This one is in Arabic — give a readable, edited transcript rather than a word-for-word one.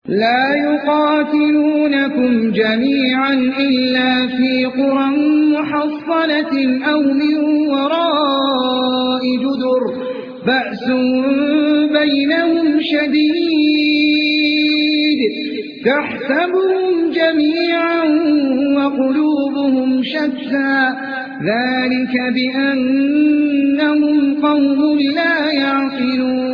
لا يقاتلونكم جميعا إلا في قرى محصنة أو من وراء جدر بأس بينهم شديد تحسبهم جميعا وقلوبهم شتى ذلك بأنهم قوم لا يعقلون